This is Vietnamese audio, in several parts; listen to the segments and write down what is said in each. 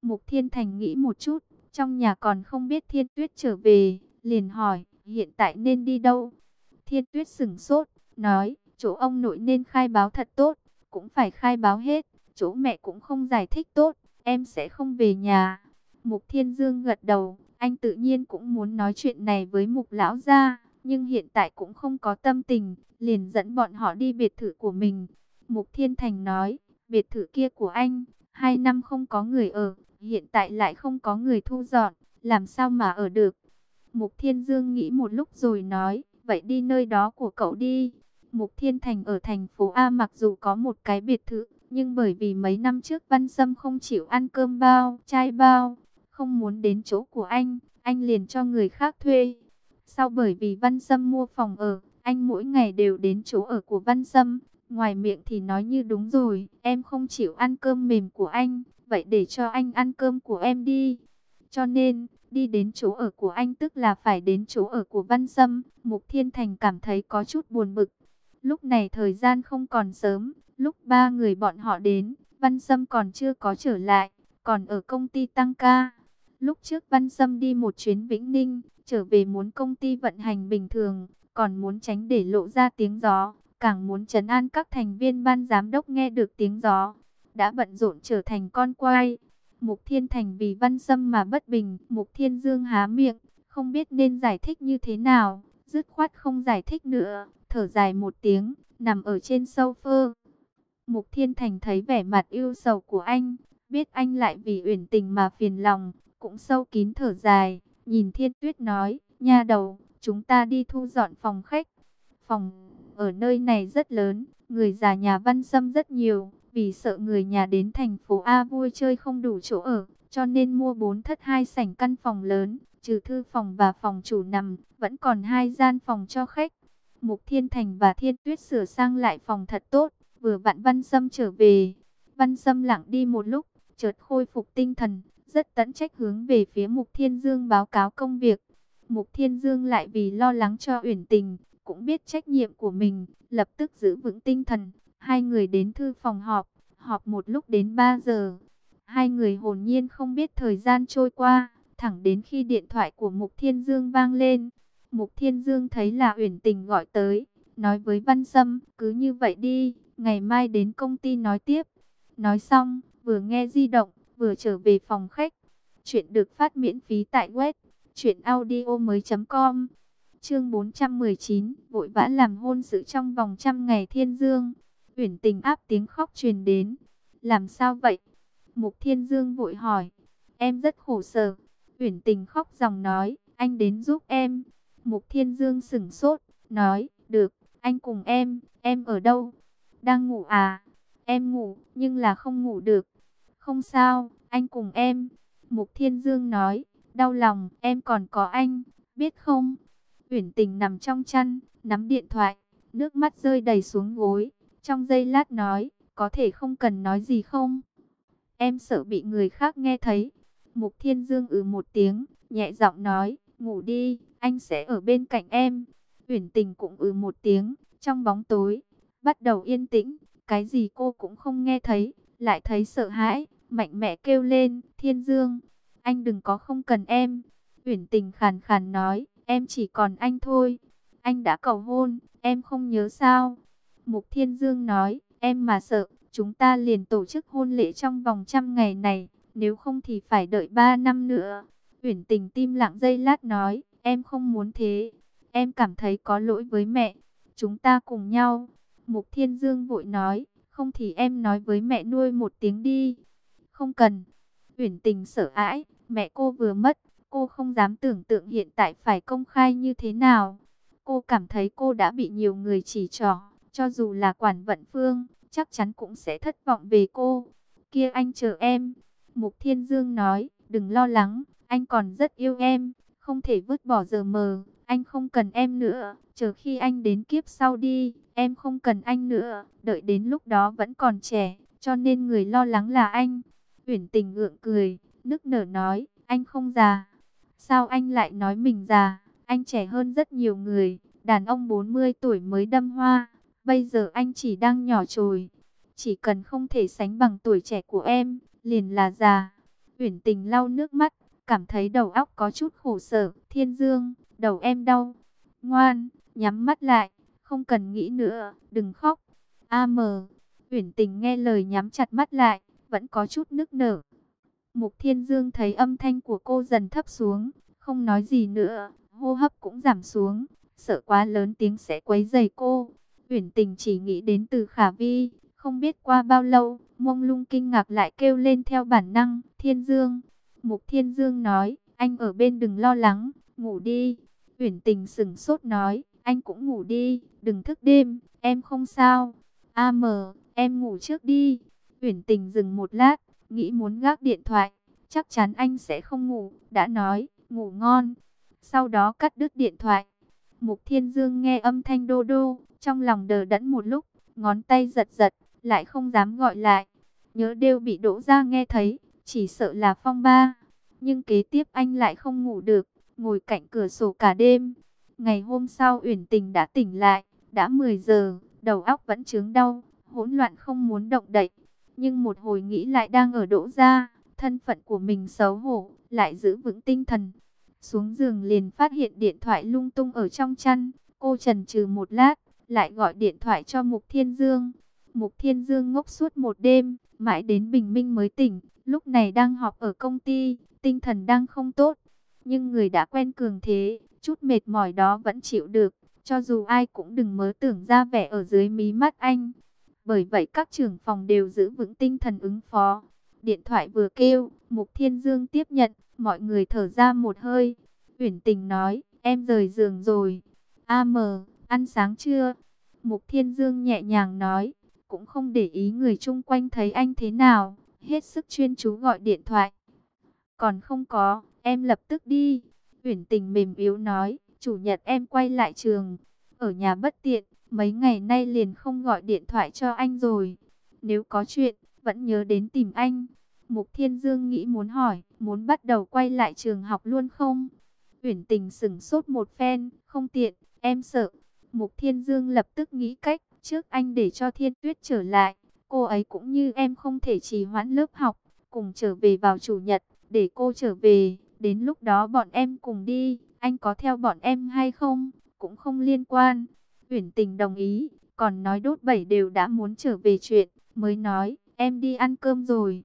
Mục Thiên Thành nghĩ một chút, trong nhà còn không biết Thiên Tuyết trở về, liền hỏi, hiện tại nên đi đâu? Thiên Tuyết sững sốt, nói, chỗ ông nội nên khai báo thật tốt, cũng phải khai báo hết, chỗ mẹ cũng không giải thích tốt, em sẽ không về nhà. Mục Thiên Dương gật đầu, anh tự nhiên cũng muốn nói chuyện này với Mục lão gia, nhưng hiện tại cũng không có tâm tình, liền dẫn bọn họ đi biệt thự của mình. Mục Thiên Thành nói, biệt thự kia của anh, 2 năm không có người ở, hiện tại lại không có người thu dọn, làm sao mà ở được. Mục Thiên Dương nghĩ một lúc rồi nói, vậy đi nơi đó của cậu đi. Mục Thiên Thành ở thành phố A mặc dù có một cái biệt thự, nhưng bởi vì mấy năm trước Văn Sâm không chịu ăn cơm bao, chai bao, không muốn đến chỗ của anh liền cho người khác thuê. Sau bởi vì Văn Sâm mua phòng ở, anh mỗi ngày đều đến chỗ ở của Văn Sâm. Ngoài miệng thì nói như đúng rồi, em không chịu ăn cơm mềm của anh, vậy để cho anh ăn cơm của em đi. Cho nên, đi đến chỗ ở của anh tức là phải đến chỗ ở của Văn Sâm. Mục Thiên Thành cảm thấy có chút buồn bực. Lúc này thời gian không còn sớm, lúc ba người bọn họ đến, Văn Sâm còn chưa có trở lại, còn ở công ty tăng ca. Lúc trước Văn Sâm đi một chuyến Vĩnh Ninh, trở về muốn công ty vận hành bình thường, còn muốn tránh để lộ ra tiếng gió, càng muốn trấn an các thành viên ban giám đốc nghe được tiếng gió. Đã bận rộn trở thành con quay. Mục Thiên Thành vì Văn Sâm mà bất bình, Mục Thiên Dương há miệng, không biết nên giải thích như thế nào, dứt khoát không giải thích nữa, thở dài một tiếng, nằm ở trên sofa. Mục Thiên Thành thấy vẻ mặt ưu sầu của anh, biết anh lại vì Uyển Tình mà phiền lòng, cũng sâu kín thở dài, nhìn Thiên Tuyết nói, nha đầu, chúng ta đi thu dọn phòng khách. Phòng ở nơi này rất lớn, người già nhà Văn Sâm rất nhiều, vì sợ người nhà đến thành phố A vui chơi không đủ chỗ ở, cho nên mua 4 thất 2 sảnh căn phòng lớn, trừ thư phòng và phòng chủ nằm, vẫn còn 2 gian phòng cho khách. Mục Thiên Thành và Thiên Tuyết sửa sang lại phòng thật tốt, vừa vặn Văn Sâm trở về. Văn Sâm lặng đi một lúc, chợt khôi phục tinh thần, rất tận trách hướng về phía Mục Thiên Dương báo cáo công việc. Mục Thiên Dương lại vì lo lắng cho Uyển Tình, cũng biết trách nhiệm của mình, lập tức giữ vững tinh thần. Hai người đến thư phòng họp, họp một lúc đến 3 giờ. Hai người hồn nhiên không biết thời gian trôi qua, thẳng đến khi điện thoại của Mục Thiên Dương vang lên. Mục Thiên Dương thấy là Uyển Tình gọi tới, nói với Văn Sâm, cứ như vậy đi, ngày mai đến công ty nói tiếp. Nói xong, vừa nghe di động, vừa trở về phòng khách. Chuyện được phát miễn phí tại web truyệnaudiomoi.com. Chương 419, vội vã làm hôn sự trong vòng 100 ngày Thiên Dương. Uyển Tình áp tiếng khóc truyền đến. Làm sao vậy? Mục Thiên Dương vội hỏi. Em rất khổ sở. Uyển Tình khóc ròng nói, anh đến giúp em. Mục Thiên Dương sững sốt, nói, được, anh cùng em ở đâu? Đang ngủ à? Em ngủ, nhưng là không ngủ được. Không sao, anh cùng em. Mục Thiên Dương nói, đau lòng, em còn có anh, biết không? Uyển Tình nằm trong chăn, nắm điện thoại, nước mắt rơi đầy xuống gối. Trong giây lát nói, có thể không cần nói gì không? Em sợ bị người khác nghe thấy. Mục Thiên Dương một tiếng, nhẹ giọng nói, ngủ đi, anh sẽ ở bên cạnh em. Uyển Tình cũng một tiếng, trong bóng tối, bắt đầu yên tĩnh, cái gì cô cũng không nghe thấy, lại thấy sợ hãi, mạnh mẽ kêu lên, Thiên Dương, anh đừng có không cần em. Uyển Tình khàn khàn nói, em chỉ còn anh thôi. Anh đã cầu hôn, em không nhớ sao? Mục Thiên Dương nói, em mà sợ, chúng ta liền tổ chức hôn lễ trong vòng 100 ngày này, nếu không thì phải đợi 3 năm nữa. Uyển Tình tim lặng giây lát nói, em không muốn thế, em cảm thấy có lỗi với mẹ, chúng ta cùng nhau. Mục Thiên Dương vội nói, không thì em nói với mẹ nuôi một tiếng đi. Không cần. Uyển Tình sợ hãi, mẹ cô vừa mất, cô không dám tưởng tượng hiện tại phải công khai như thế nào. Cô cảm thấy cô đã bị nhiều người chỉ trỏ, cho dù là Quản Vận Phương, chắc chắn cũng sẽ thất vọng về cô. Kia anh chờ em. Mục Thiên Dương nói, đừng lo lắng, anh còn rất yêu em, không thể vứt bỏ giờ mờ, anh không cần em nữa, chờ khi anh đến kiếp sau đi, em không cần anh nữa, đợi đến lúc đó vẫn còn trẻ, cho nên người lo lắng là anh. Uyển Tình gượng cười, nức nở nói, anh không già. Sao anh lại nói mình già? Anh trẻ hơn rất nhiều người, đàn ông 40 tuổi mới đâm hoa, bây giờ anh chỉ đang nhỏ trồi. Chỉ cần không thể sánh bằng tuổi trẻ của em, liền là già. Uyển Tình lau nước mắt, cảm thấy đầu óc có chút khổ sở. Thiên Dương, đầu em đau. Ngoan, nhắm mắt lại, không cần nghĩ nữa, đừng khóc. Uyển Tình nghe lời nhắm chặt mắt lại, vẫn có chút nức nở. Mục Thiên Dương thấy âm thanh của cô dần thấp xuống, không nói gì nữa, hô hấp cũng giảm xuống, sợ quá lớn tiếng sẽ quấy rầy cô. Uyển Tình chỉ nghĩ đến Từ Khả Vi, không biết qua bao lâu, mông lung kinh ngạc lại kêu lên theo bản năng, Thiên Dương. Mục Thiên Dương nói, anh ở bên đừng lo lắng, ngủ đi. Uyển Tình sững sốt nói, anh cũng ngủ đi, đừng thức đêm, em không sao. Em ngủ trước đi. Uyển Tình dừng một lát, nghĩ muốn gác điện thoại, chắc chắn anh sẽ không ngủ, đã nói, ngủ ngon. Sau đó cắt đứt điện thoại. Mục Thiên Dương nghe âm thanh đô đô, trong lòng đờ đẫn một lúc, ngón tay giật giật, lại không dám gọi lại. Nhớ đều bị Đỗ Gia nghe thấy, chỉ sợ là phong ba. Nhưng kế tiếp anh lại không ngủ được, ngồi cạnh cửa sổ cả đêm. Ngày hôm sau Uyển Tình đã tỉnh lại, đã 10 giờ, đầu óc vẫn chướng đau, hỗn loạn không muốn động đậy. Nhưng một hồi nghĩ lại đang ở Đỗ Gia, thân phận của mình xấu hổ, lại giữ vững tinh thần. Xuống giường liền phát hiện điện thoại lung tung ở trong chăn, cô chần chừ một lát, lại gọi điện thoại cho Mục Thiên Dương. Mục Thiên Dương ngốc suốt một đêm, mãi đến bình minh mới tỉnh, lúc này đang họp ở công ty, tinh thần đang không tốt. Nhưng người đã quen cường thế, chút mệt mỏi đó vẫn chịu được, cho dù ai cũng đừng mơ tưởng ra vẻ ở dưới mí mắt anh. Bởi vậy các trưởng phòng đều giữ vững tinh thần ứng phó. Điện thoại vừa kêu, Mục Thiên Dương tiếp nhận, mọi người thở ra một hơi. Uyển Tình nói, em rời giường rồi. Ăn sáng chưa? Mục Thiên Dương nhẹ nhàng nói, cũng không để ý người chung quanh thấy anh thế nào, hết sức chuyên chú gọi điện thoại. Còn không có, em lập tức đi. Uyển Tình mềm yếu nói, chủ nhật em quay lại trường. Ở nhà bất tiện, mấy ngày nay liền không gọi điện thoại cho anh rồi. Nếu có chuyện, vẫn nhớ đến tìm anh. Mục Thiên Dương nghĩ muốn hỏi, muốn bắt đầu quay lại trường học luôn không? Uyển Tình sững sốt một phen, không tiện, em sợ. Mục Thiên Dương lập tức nghĩ cách, trước anh để cho Thiên Tuyết trở lại. Cô ấy cũng như em không thể trì hoãn lớp học, cùng trở về vào chủ nhật, để cô trở về. Đến lúc đó bọn em cùng đi, anh có theo bọn em hay không, cũng không liên quan. Uyển Tình đồng ý, còn nói đốt 7 đều đã muốn trở về chuyện, mới nói, em đi ăn cơm rồi.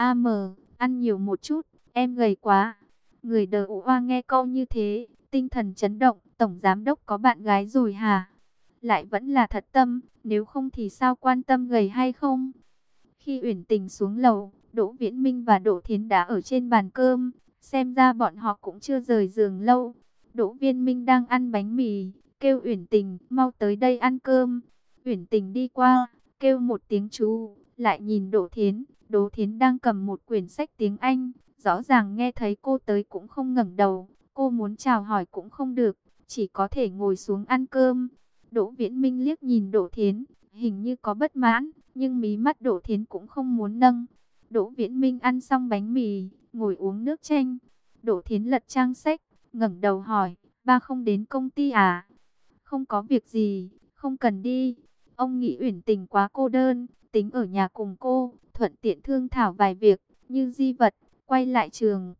Ăn nhiều một chút, em gầy quá. Người đờ ụ oa nghe câu như thế, tinh thần chấn động, tổng giám đốc có bạn gái rồi hả? Lại vẫn là thật tâm, nếu không thì sao quan tâm gầy hay không? Khi Uyển Tình xuống lầu, Đỗ Viễn Minh và Đỗ Thiến đã ở trên bàn cơm, xem ra bọn họ cũng chưa rời giường lâu. Đỗ Viễn Minh đang ăn bánh mì, kêu Uyển Tình mau tới đây ăn cơm. Uyển Tình đi qua, kêu một tiếng chú, lại nhìn Đỗ Thiến. Đỗ Thiến đang cầm một quyển sách tiếng Anh, rõ ràng nghe thấy cô tới cũng không ngẩng đầu. Cô muốn chào hỏi cũng không được, chỉ có thể ngồi xuống ăn cơm. Đỗ Viễn Minh liếc nhìn Đỗ Thiến, hình như có bất mãn, nhưng mí mắt Đỗ Thiến cũng không muốn nâng. Đỗ Viễn Minh ăn xong bánh mì, ngồi uống nước chanh. Đỗ Thiến lật trang sách, ngẩng đầu hỏi, ba không đến công ty à? Không có việc gì, không cần đi. Ông nghĩ Uyển Tình quá cô đơn, tính ở nhà cùng cô, thuận tiện thương thảo vài việc, như di vật, quay lại trường.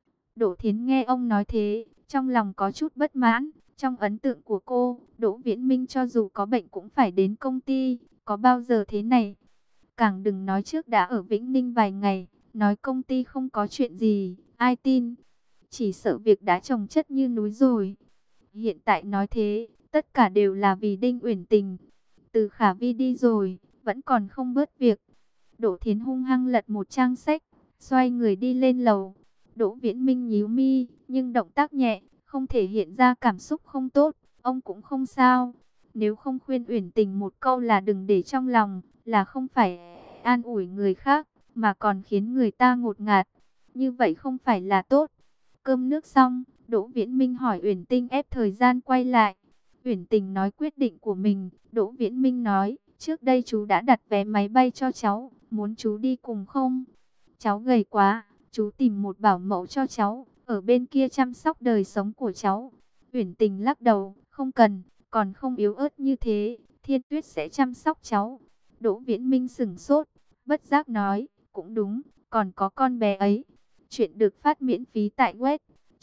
Đỗ Thiến nghe ông nói thế, trong lòng có chút bất mãn. Trong ấn tượng của cô, Đỗ Viễn Minh cho dù có bệnh cũng phải đến công ty, có bao giờ thế này. Càng đừng nói trước đã ở Vĩnh Ninh vài ngày, nói công ty không có chuyện gì, ai tin. Chỉ sợ việc đã chồng chất như núi rồi. Hiện tại nói thế, tất cả đều là vì Đinh Uyển Tình. Từ Khả Vi đi rồi, vẫn còn không bớt việc. Đỗ Thiến hung hăng lật một trang sách, xoay người đi lên lầu. Đỗ Viễn Minh nhíu mi, nhưng động tác nhẹ, không thể hiện ra cảm xúc không tốt. Ông cũng không sao. Nếu không khuyên Uyển Tình một câu là đừng để trong lòng, là không phải an ủi người khác, mà còn khiến người ta ngột ngạt. Như vậy không phải là tốt. Cơm nước xong, Đỗ Viễn Minh hỏi Uyển Tình ép thời gian quay lại. Uyển Tình nói quyết định của mình. Đỗ Viễn Minh nói, trước đây chú đã đặt vé máy bay cho cháu, muốn chú đi cùng không? Cháu gầy quá, chú tìm một bảo mẫu cho cháu, ở bên kia chăm sóc đời sống của cháu. Uyển Tình lắc đầu, không cần, còn không yếu ớt như thế, Thiên Tuyết sẽ chăm sóc cháu. Đỗ Viễn Minh sững sốt, bất giác nói, cũng đúng, còn có con bé ấy. Chuyện được phát miễn phí tại web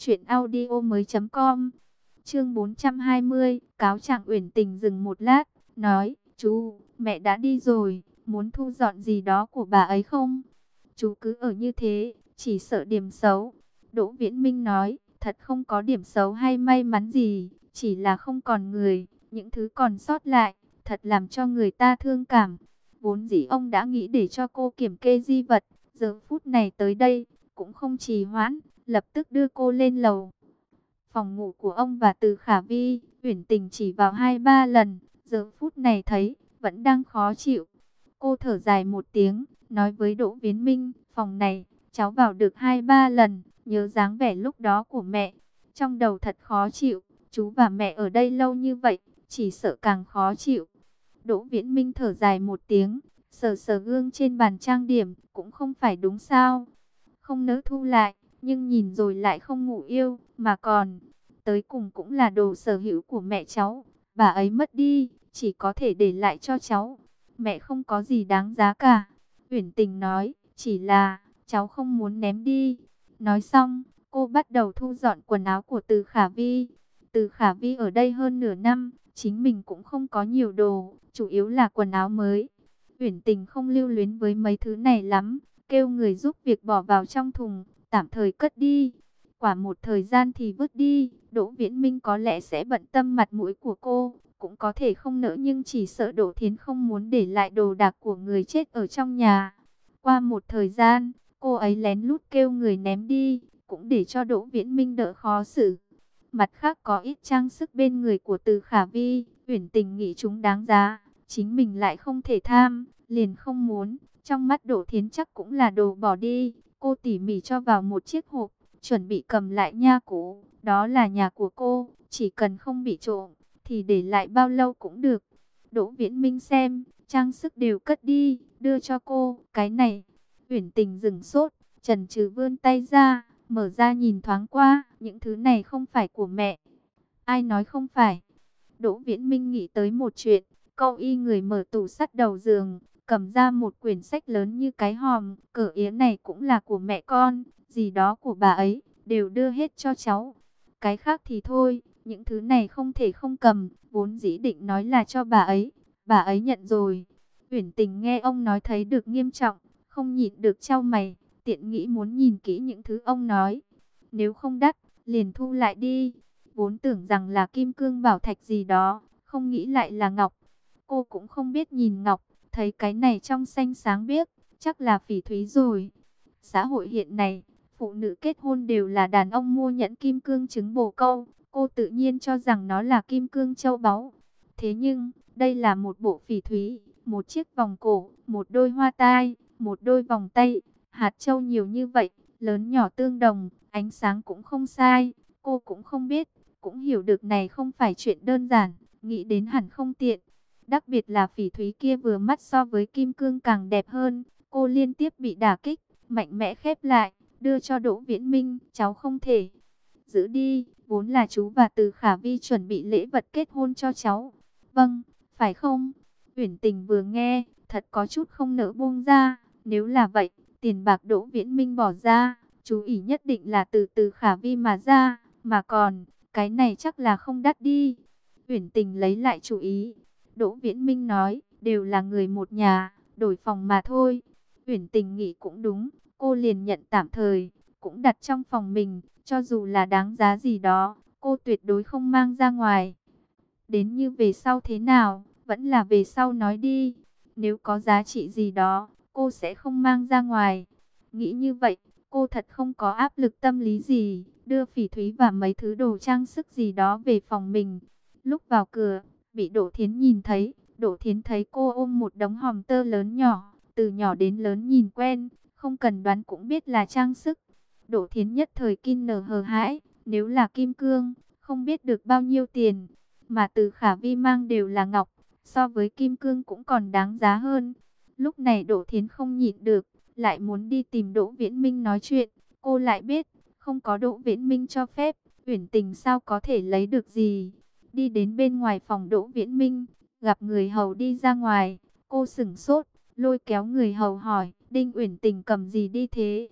truyệnaudiomoi.com. Chương 420, cáo trạng. Uyển Tình dừng một lát, nói: "Chú, mẹ đã đi rồi, muốn thu dọn gì đó của bà ấy không? Chú cứ ở như thế, chỉ sợ điểm xấu." Đỗ Viễn Minh nói: "Thật không có điểm xấu hay may mắn gì, chỉ là không còn người, những thứ còn sót lại, thật làm cho người ta thương cảm. Vốn dĩ ông đã nghĩ để cho cô kiểm kê di vật, giờ phút này tới đây, cũng không trì hoãn, lập tức đưa cô lên lầu." Phòng ngủ của ông và Từ Khả Vi, Uyển Tình chỉ vào 2-3 lần, giờ phút này thấy, vẫn đang khó chịu. Cô thở dài một tiếng, nói với Đỗ Viễn Minh: "Phòng này, cháu vào được 2-3 lần, nhớ dáng vẻ lúc đó của mẹ. Trong đầu thật khó chịu, chú và mẹ ở đây lâu như vậy, chỉ sợ càng khó chịu." Đỗ Viễn Minh thở dài một tiếng, sờ sờ gương trên bàn trang điểm, cũng không phải đúng sao. Không nỡ thu lại, nhưng nhìn rồi lại không ngủ yêu, mà còn, tới cùng cũng là đồ sở hữu của mẹ cháu. Bà ấy mất đi, chỉ có thể để lại cho cháu. Mẹ không có gì đáng giá cả. Uyển Tình nói, chỉ là, cháu không muốn ném đi. Nói xong, cô bắt đầu thu dọn quần áo của Từ Khả Vi. Từ Khả Vi ở đây hơn nửa năm, chính mình cũng không có nhiều đồ, chủ yếu là quần áo mới. Uyển Tình không lưu luyến với mấy thứ này lắm, kêu người giúp việc bỏ vào trong thùng, tạm thời cất đi. Quả một thời gian thì vứt đi. Đỗ Viễn Minh có lẽ sẽ bận tâm mặt mũi của cô, cũng có thể không nỡ, nhưng chỉ sợ Đỗ Thiến không muốn để lại đồ đạc của người chết ở trong nhà. Qua một thời gian, cô ấy lén lút kêu người ném đi, cũng để cho Đỗ Viễn Minh đỡ khó xử. Mặt khác có ít trang sức bên người của Từ Khả Vi, Uyển Tình nghĩ chúng đáng giá, chính mình lại không thể tham, liền không muốn. Trong mắt Đỗ Thiến chắc cũng là đồ bỏ đi, cô tỉ mỉ cho vào một chiếc hộp, chuẩn bị cầm lại nha cũ. Đó là nhà của cô, chỉ cần không bị trộm, thì để lại bao lâu cũng được. Đỗ Viễn Minh xem, trang sức đều cất đi, đưa cho cô, cái này. Uyển Tình dừng sốt, chần chừ vươn tay ra, mở ra nhìn thoáng qua, những thứ này không phải của mẹ. Ai nói không phải? Đỗ Viễn Minh nghĩ tới một chuyện, câu y người mở tủ sắt đầu giường, cầm ra một quyển sách lớn như cái hòm, cỡ yến này cũng là của mẹ con, gì đó của bà ấy, đều đưa hết cho cháu. Cái khác thì thôi, những thứ này không thể không cầm, vốn dĩ định nói là cho bà ấy nhận rồi. Uyển Tình nghe ông nói thấy được nghiêm trọng, không nhịn được chau mày, tiện nghĩ muốn nhìn kỹ những thứ ông nói. Nếu không đắt, liền thu lại đi. Vốn tưởng rằng là kim cương bảo thạch gì đó, không nghĩ lại là ngọc. Cô cũng không biết nhìn ngọc, thấy cái này trong xanh sáng biếc, chắc là phỉ thúy rồi. Xã hội hiện nay, phụ nữ kết hôn đều là đàn ông mua nhẫn kim cương trứng bồ câu, cô tự nhiên cho rằng nó là kim cương châu báu. Thế nhưng, đây là một bộ phỉ thúy, một chiếc vòng cổ, một đôi hoa tai, một đôi vòng tay, hạt châu nhiều như vậy, lớn nhỏ tương đồng, ánh sáng cũng không sai. Cô cũng không biết, cũng hiểu được này không phải chuyện đơn giản, nghĩ đến hẳn không tiện. Đặc biệt là phỉ thúy kia vừa mắt so với kim cương càng đẹp hơn, cô liên tiếp bị đả kích, mạnh mẽ khép lại, đưa cho Đỗ Viễn Minh, cháu không thể. Giữ đi, vốn là chú và Từ Khả Vi chuẩn bị lễ vật kết hôn cho cháu. Vâng, phải không? Uyển Tình vừa nghe, thật có chút không nỡ buông ra, nếu là vậy, tiền bạc Đỗ Viễn Minh bỏ ra, chú ý nhất định là từ Từ Khả Vi mà ra, mà còn, cái này chắc là không đắt đi. Uyển Tình lấy lại chú ý. Đỗ Viễn Minh nói, đều là người một nhà, đổi phòng mà thôi. Uyển Tình nghĩ cũng đúng, cô liền nhận tạm thời, cũng đặt trong phòng mình, cho dù là đáng giá gì đó, cô tuyệt đối không mang ra ngoài. Đến như về sau thế nào, vẫn là về sau nói đi. Nếu có giá trị gì đó, cô sẽ không mang ra ngoài. Nghĩ như vậy, cô thật không có áp lực tâm lý gì, đưa phỉ thúy và mấy thứ đồ trang sức gì đó về phòng mình. Lúc vào cửa, bị Đỗ Thiến nhìn thấy. Đỗ Thiến thấy cô ôm một đống hòm tơ lớn nhỏ, từ nhỏ đến lớn nhìn quen, không cần đoán cũng biết là trang sức. Đỗ Thiến nhất thời kinh nở hờ hãi, nếu là kim cương, không biết được bao nhiêu tiền, mà Từ Khả Vi mang đều là ngọc, so với kim cương cũng còn đáng giá hơn. Lúc này Đỗ Thiến không nhịn được, lại muốn đi tìm Đỗ Viễn Minh nói chuyện. Cô lại biết, không có Đỗ Viễn Minh cho phép, Uyển Tình sao có thể lấy được gì. Đi đến bên ngoài phòng Đỗ Viễn Minh, gặp người hầu đi ra ngoài, cô sửng sốt, lôi kéo người hầu hỏi, Đinh Uyển Tình cầm gì đi thế?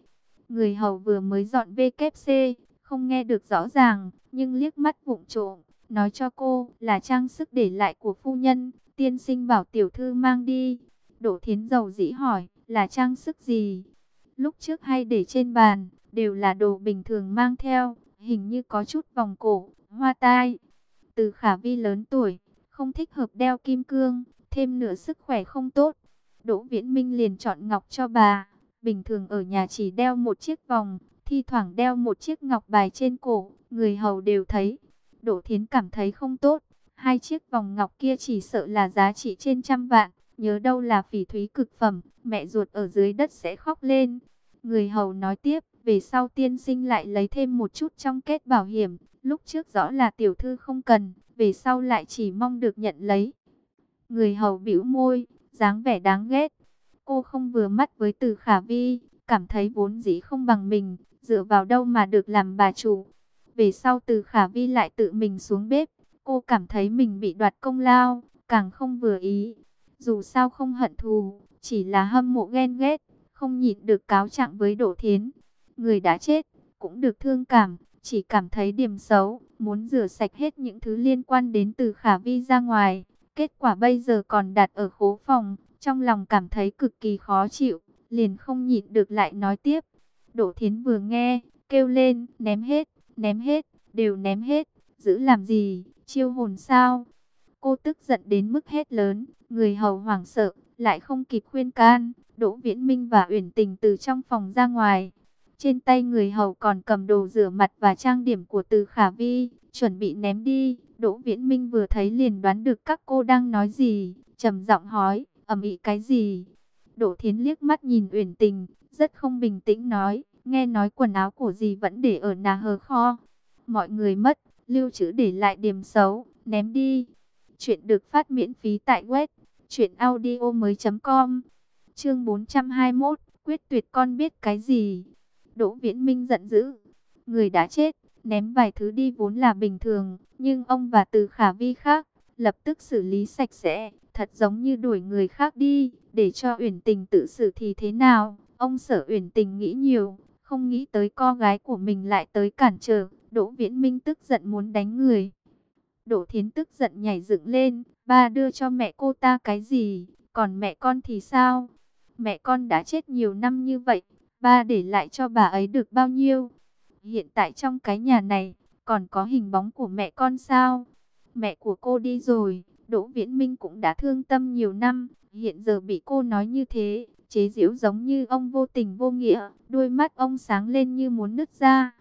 Người hầu vừa mới dọn WC, không nghe được rõ ràng, nhưng liếc mắt vụng trộm, nói cho cô là trang sức để lại của phu nhân, tiên sinh bảo tiểu thư mang đi. Đỗ Thiến dầu dĩ hỏi, là trang sức gì? Lúc trước hay để trên bàn, đều là đồ bình thường mang theo, hình như có chút vòng cổ, hoa tai. Từ Khả Vi lớn tuổi, không thích hợp đeo kim cương, thêm nữa sức khỏe không tốt. Đỗ Viễn Minh liền chọn ngọc cho bà. Bình thường ở nhà chỉ đeo một chiếc vòng, thi thoảng đeo một chiếc ngọc bài trên cổ, người hầu đều thấy. Đỗ Thiến cảm thấy không tốt, hai chiếc vòng ngọc kia chỉ sợ là giá trị trên trăm vạn, nhớ đâu là phỉ thúy cực phẩm, mẹ ruột ở dưới đất sẽ khóc lên. Người hầu nói tiếp, về sau tiên sinh lại lấy thêm một chút trong kết bảo hiểm, lúc trước rõ là tiểu thư không cần, về sau lại chỉ mong được nhận lấy. Người hầu bĩu môi, dáng vẻ đáng ghét. Cô không vừa mắt với Từ Khả Vi, cảm thấy vốn dĩ không bằng mình, dựa vào đâu mà được làm bà chủ. Về sau Từ Khả Vi lại tự mình xuống bếp, cô cảm thấy mình bị đoạt công lao, càng không vừa ý. Dù sao không hận thù, chỉ là hâm mộ ghen ghét, không nhịn được cáo trạng với Đỗ Thiến. Người đã chết, cũng được thương cảm, chỉ cảm thấy điểm xấu, muốn rửa sạch hết những thứ liên quan đến Từ Khả Vi ra ngoài. Kết quả bây giờ còn đặt ở khố phòng, trong lòng cảm thấy cực kỳ khó chịu, liền không nhịn được lại nói tiếp. Đỗ Thiến vừa nghe, kêu lên, ném hết, đều ném hết, giữ làm gì, chiêu hồn sao? Cô tức giận đến mức hét lớn, người hầu hoảng sợ, lại không kịp khuyên can. Đỗ Viễn Minh và Uyển Tình từ trong phòng ra ngoài. Trên tay người hầu còn cầm đồ rửa mặt và trang điểm của Từ Khả Vi, chuẩn bị ném đi. Đỗ Viễn Minh vừa thấy liền đoán được các cô đang nói gì, trầm giọng hỏi, ầm ĩ cái gì? Đỗ Thiến liếc mắt nhìn Uyển Tình, rất không bình tĩnh nói, nghe nói quần áo của dì vẫn để ở nà hờ kho. Mọi người mất, lưu trữ để lại điểm xấu, ném đi. Chuyện được phát miễn phí tại web truyệnaudiomoi.com. Chương 421, quyết tuyệt con biết cái gì? Đỗ Viễn Minh giận dữ, người đã chết, ném vài thứ đi vốn là bình thường, nhưng ông và Từ Khả Vi khác, lập tức xử lý sạch sẽ, thật giống như đuổi người khác đi, để cho Uyển Tình tự xử thì thế nào? Ông sợ Uyển Tình nghĩ nhiều, không nghĩ tới con gái của mình lại tới cản trở. Đỗ Viễn Minh tức giận muốn đánh người. Đỗ Thiến tức giận nhảy dựng lên, ba đưa cho mẹ cô ta cái gì, còn mẹ con thì sao? Mẹ con đã chết nhiều năm như vậy, ba để lại cho bà ấy được bao nhiêu? Hiện tại trong cái nhà này, còn có hình bóng của mẹ con sao? Mẹ của cô đi rồi, Đỗ Viễn Minh cũng đã thương tâm nhiều năm, hiện giờ bị cô nói như thế, chế giễu giống như ông vô tình vô nghĩa, đôi mắt ông sáng lên như muốn nứt ra.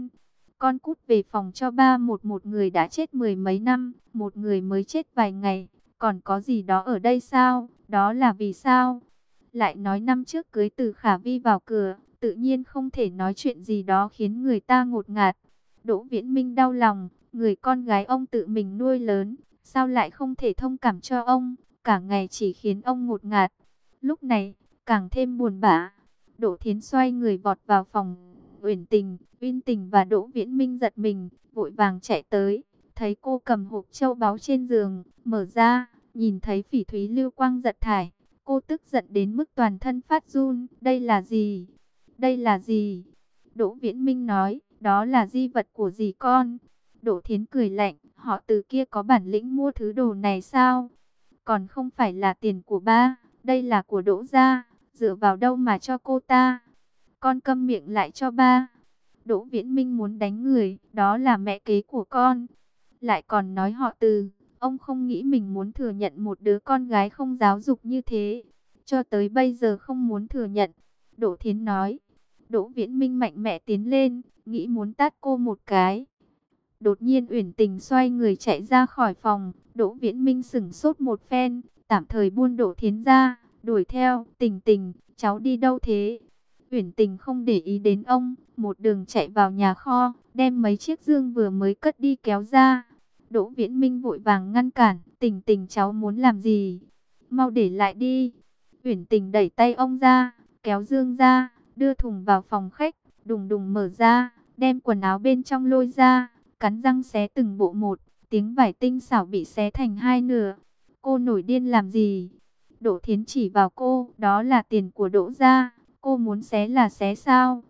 Con cút về phòng cho ba. Một người đã chết mười mấy năm, một người mới chết vài ngày, còn có gì đó ở đây sao? Đó là vì sao? Lại nói năm trước cưới Từ Khả Vi vào cửa, tự nhiên không thể nói chuyện gì đó khiến người ta ngột ngạt. Đỗ Viễn Minh đau lòng, người con gái ông tự mình nuôi lớn, sao lại không thể thông cảm cho ông, cả ngày chỉ khiến ông ngột ngạt. Lúc này, càng thêm buồn bã. Đỗ Thiến xoay người vọt vào phòng. Uyển Tình và Đỗ Viễn Minh giật mình, vội vàng chạy tới, thấy cô cầm hộp châu báu trên giường, mở ra, nhìn thấy phỉ thúy lưu quang giật thải. Cô tức giận đến mức toàn thân phát run. Đây là gì? Đây là gì? Đỗ Viễn Minh nói, đó là di vật của dì con. Đỗ Thiến cười lạnh, họ Từ kia có bản lĩnh mua thứ đồ này sao? Còn không phải là tiền của ba, đây là của Đỗ gia, dựa vào đâu mà cho cô ta? Con câm miệng lại cho ba. Đỗ Viễn Minh muốn đánh người, đó là mẹ kế của con. Lại còn nói họ Từ, ông không nghĩ mình muốn thừa nhận một đứa con gái không giáo dục như thế. Cho tới bây giờ không muốn thừa nhận. Đỗ Thiến nói. Đỗ Viễn Minh mạnh mẽ tiến lên, nghĩ muốn tát cô một cái. Đột nhiên Uyển Tình xoay người chạy ra khỏi phòng. Đỗ Viễn Minh sững sốt một phen, tạm thời buông Đỗ Thiến ra, đuổi theo. Tình Tình, cháu đi đâu thế? Uyển Tình không để ý đến ông, một đường chạy vào nhà kho, đem mấy chiếc dương vừa mới cất đi kéo ra. Đỗ Viễn Minh vội vàng ngăn cản, Tình Tình cháu muốn làm gì? Mau để lại đi. Uyển Tình đẩy tay ông ra, kéo dương ra, đưa thùng vào phòng khách, đùng đùng mở ra, đem quần áo bên trong lôi ra, cắn răng xé từng bộ một, tiếng vải tinh xảo bị xé thành hai nửa. Cô nổi điên làm gì? Đỗ Thiến chỉ vào cô, đó là tiền của Đỗ gia, cô muốn xé là xé sao?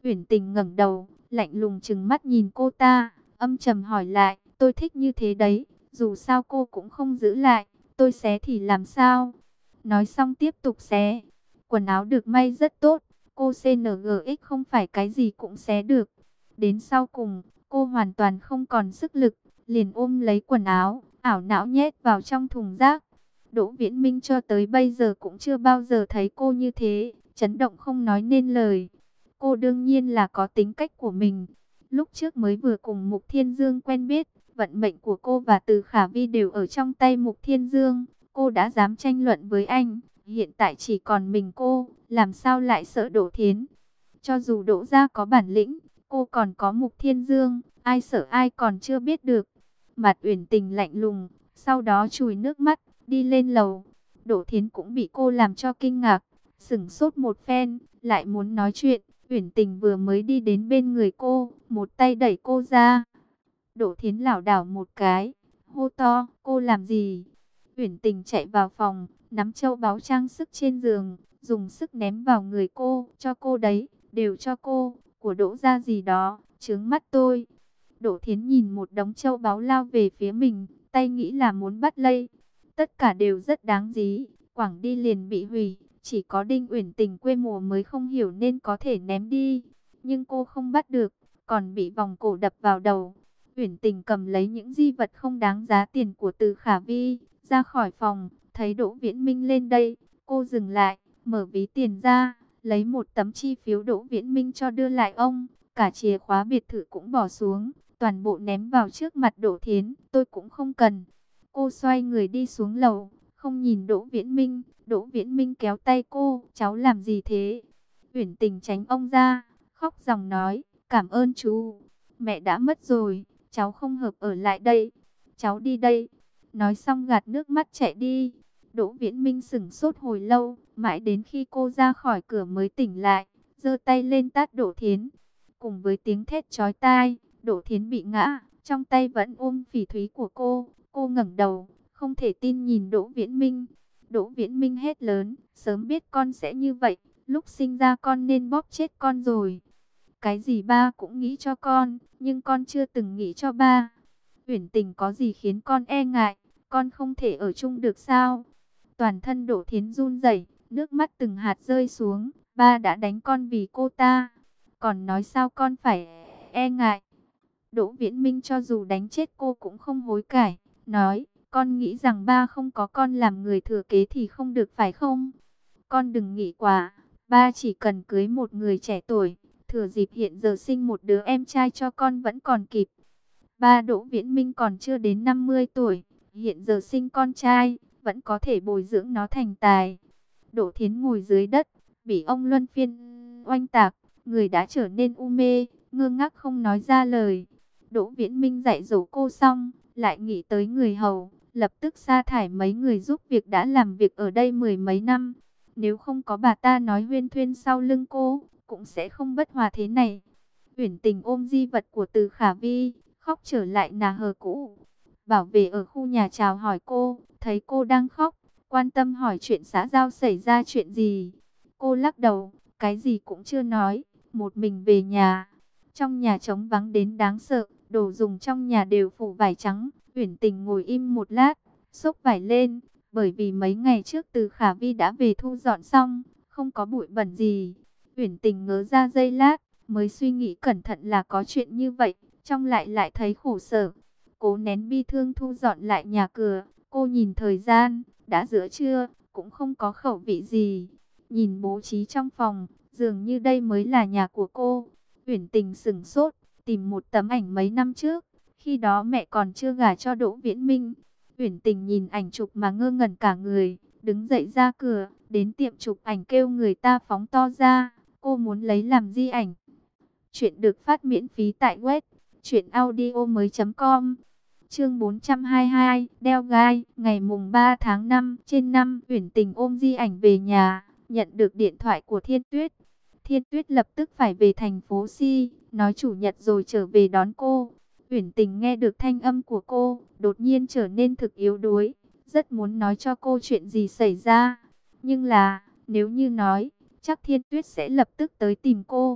Uyển Tình ngẩng đầu, lạnh lùng trừng mắt nhìn cô ta, âm trầm hỏi lại, tôi thích như thế đấy, dù sao cô cũng không giữ lại, tôi xé thì làm sao? Nói xong tiếp tục xé. Quần áo được may rất tốt, cô CNGX không phải cái gì cũng xé được. Đến sau cùng, cô hoàn toàn không còn sức lực, liền ôm lấy quần áo, ảo não nhét vào trong thùng rác. Đỗ Viễn Minh cho tới bây giờ cũng chưa bao giờ thấy cô như thế, chấn động không nói nên lời. Cô đương nhiên là có tính cách của mình. Lúc trước mới vừa cùng Mục Thiên Dương quen biết, vận mệnh của cô và Từ Khả Vi đều ở trong tay Mục Thiên Dương. Cô đã dám tranh luận với anh, hiện tại chỉ còn mình cô, làm sao lại sợ Đỗ Thiến? Cho dù Đỗ gia có bản lĩnh, cô còn có Mục Thiên Dương, ai sợ ai còn chưa biết được. Mặt Uyển Tình lạnh lùng, sau đó chùi nước mắt, đi lên lầu. Đỗ Thiến cũng bị cô làm cho kinh ngạc, sững sốt một phen, lại muốn nói chuyện. Uyển Tình vừa mới đi đến bên người cô, một tay đẩy cô ra. Đỗ Thiến lảo đảo một cái, hô to, cô làm gì? Uyển Tình chạy vào phòng, nắm châu báu trang sức trên giường, dùng sức ném vào người cô, cho cô đấy, đều cho cô, của Đỗ gia gì đó, chướng mắt tôi. Đỗ Thiến nhìn một đống châu báu lao về phía mình, tay nghĩ là muốn bắt lấy. Tất cả đều rất đáng giá, quẳng đi liền bị hủy, chỉ có Đinh Uyển Tình quê mùa mới không hiểu nên có thể ném đi, nhưng cô không bắt được, còn bị vòng cổ đập vào đầu. Uyển Tình cầm lấy những di vật không đáng giá tiền của Từ Khả Vi, ra khỏi phòng, thấy Đỗ Viễn Minh lên đây, cô dừng lại, mở ví tiền ra, lấy một tấm chi phiếu Đỗ Viễn Minh cho đưa lại ông, cả chìa khóa biệt thự cũng bỏ xuống, toàn bộ ném vào trước mặt Đỗ Thiến, tôi cũng không cần. Cô xoay người đi xuống lầu, không nhìn Đỗ Viễn Minh, Đỗ Viễn Minh kéo tay cô, cháu làm gì thế? Uyển Tình tránh ông ra, khóc ròng nói, cảm ơn chú, mẹ đã mất rồi, cháu không hợp ở lại đây, cháu đi đây. Nói xong gạt nước mắt chạy đi. Đỗ Viễn Minh sững sốt hồi lâu, mãi đến khi cô ra khỏi cửa mới tỉnh lại, giơ tay lên tát Đỗ Thiến. Cùng với tiếng thét chói tai, Đỗ Thiến bị ngã, trong tay vẫn ôm phỉ thúy của cô. Cô ngẩng đầu, không thể tin nhìn Đỗ Viễn Minh. Đỗ Viễn Minh hét lớn, sớm biết con sẽ như vậy, lúc sinh ra con nên bóp chết con rồi. Cái gì ba cũng nghĩ cho con, nhưng con chưa từng nghĩ cho ba. Uyển Tình có gì khiến con e ngại, con không thể ở chung được sao? Toàn thân Đỗ Thiến run rẩy, nước mắt từng hạt rơi xuống, ba đã đánh con vì cô ta, còn nói sao con phải e ngại. Đỗ Viễn Minh cho dù đánh chết cô cũng không hối cải, nói, con nghĩ rằng ba không có con làm người thừa kế thì không được phải không? Con đừng nghĩ quá, ba chỉ cần cưới một người trẻ tuổi, thừa dịp hiện giờ sinh một đứa em trai cho con vẫn còn kịp. Ba Đỗ Viễn Minh còn chưa đến 50 tuổi, hiện giờ sinh con trai, vẫn có thể bồi dưỡng nó thành tài. Đỗ Thiến ngồi dưới đất, bị ông luân phiên oanh tạc, người đã trở nên u mê, ngơ ngác không nói ra lời. Đỗ Viễn Minh dạy dỗ cô xong, lại nghĩ tới người hầu, lập tức sa thải mấy người giúp việc đã làm việc ở đây mười mấy năm. Nếu không có bà ta nói huyên thuyên sau lưng cô, cũng sẽ không bất hòa thế này. Uyển Tình ôm di vật của Từ Khả Vi, khóc trở lại nà hờ cũ. Bảo vệ ở khu nhà chào hỏi cô, thấy cô đang khóc, quan tâm hỏi chuyện xã giao xảy ra chuyện gì. Cô lắc đầu, cái gì cũng chưa nói, một mình về nhà. Trong nhà trống vắng đến đáng sợ, đồ dùng trong nhà đều phủ vải trắng. Uyển Tình ngồi im một lát, xốc vải lên, bởi vì mấy ngày trước Từ Khả Vi đã về thu dọn xong, không có bụi bẩn gì. Uyển Tình ngớ ra giây lát, mới suy nghĩ cẩn thận là có chuyện như vậy, trong lại thấy khổ sở. Cố nén bi thương thu dọn lại nhà cửa, cô nhìn thời gian, đã giữa trưa, cũng không có khẩu vị gì. Nhìn bố trí trong phòng, dường như đây mới là nhà của cô. Uyển Tình sững sốt, tìm một tấm ảnh mấy năm trước, khi đó mẹ còn chưa gả cho Đỗ Viễn Minh. Uyển Tình nhìn ảnh chụp mà ngơ ngẩn cả người, đứng dậy ra cửa, đến tiệm chụp ảnh kêu người ta phóng to ra, cô muốn lấy làm di ảnh. Chuyện được phát miễn phí tại web truyệnaudiomoi.com. Chương 422, đeo gai, ngày mùng 3 tháng 5, trên năm, Uyển Tình ôm di ảnh về nhà, nhận được điện thoại của Thiên Tuyết. Thiên Tuyết lập tức phải về thành phố Si, nói chủ nhật rồi trở về đón cô. Uyển Tình nghe được thanh âm của cô, đột nhiên trở nên thực yếu đuối, rất muốn nói cho cô chuyện gì xảy ra. Nhưng là, nếu như nói, chắc Thiên Tuyết sẽ lập tức tới tìm cô.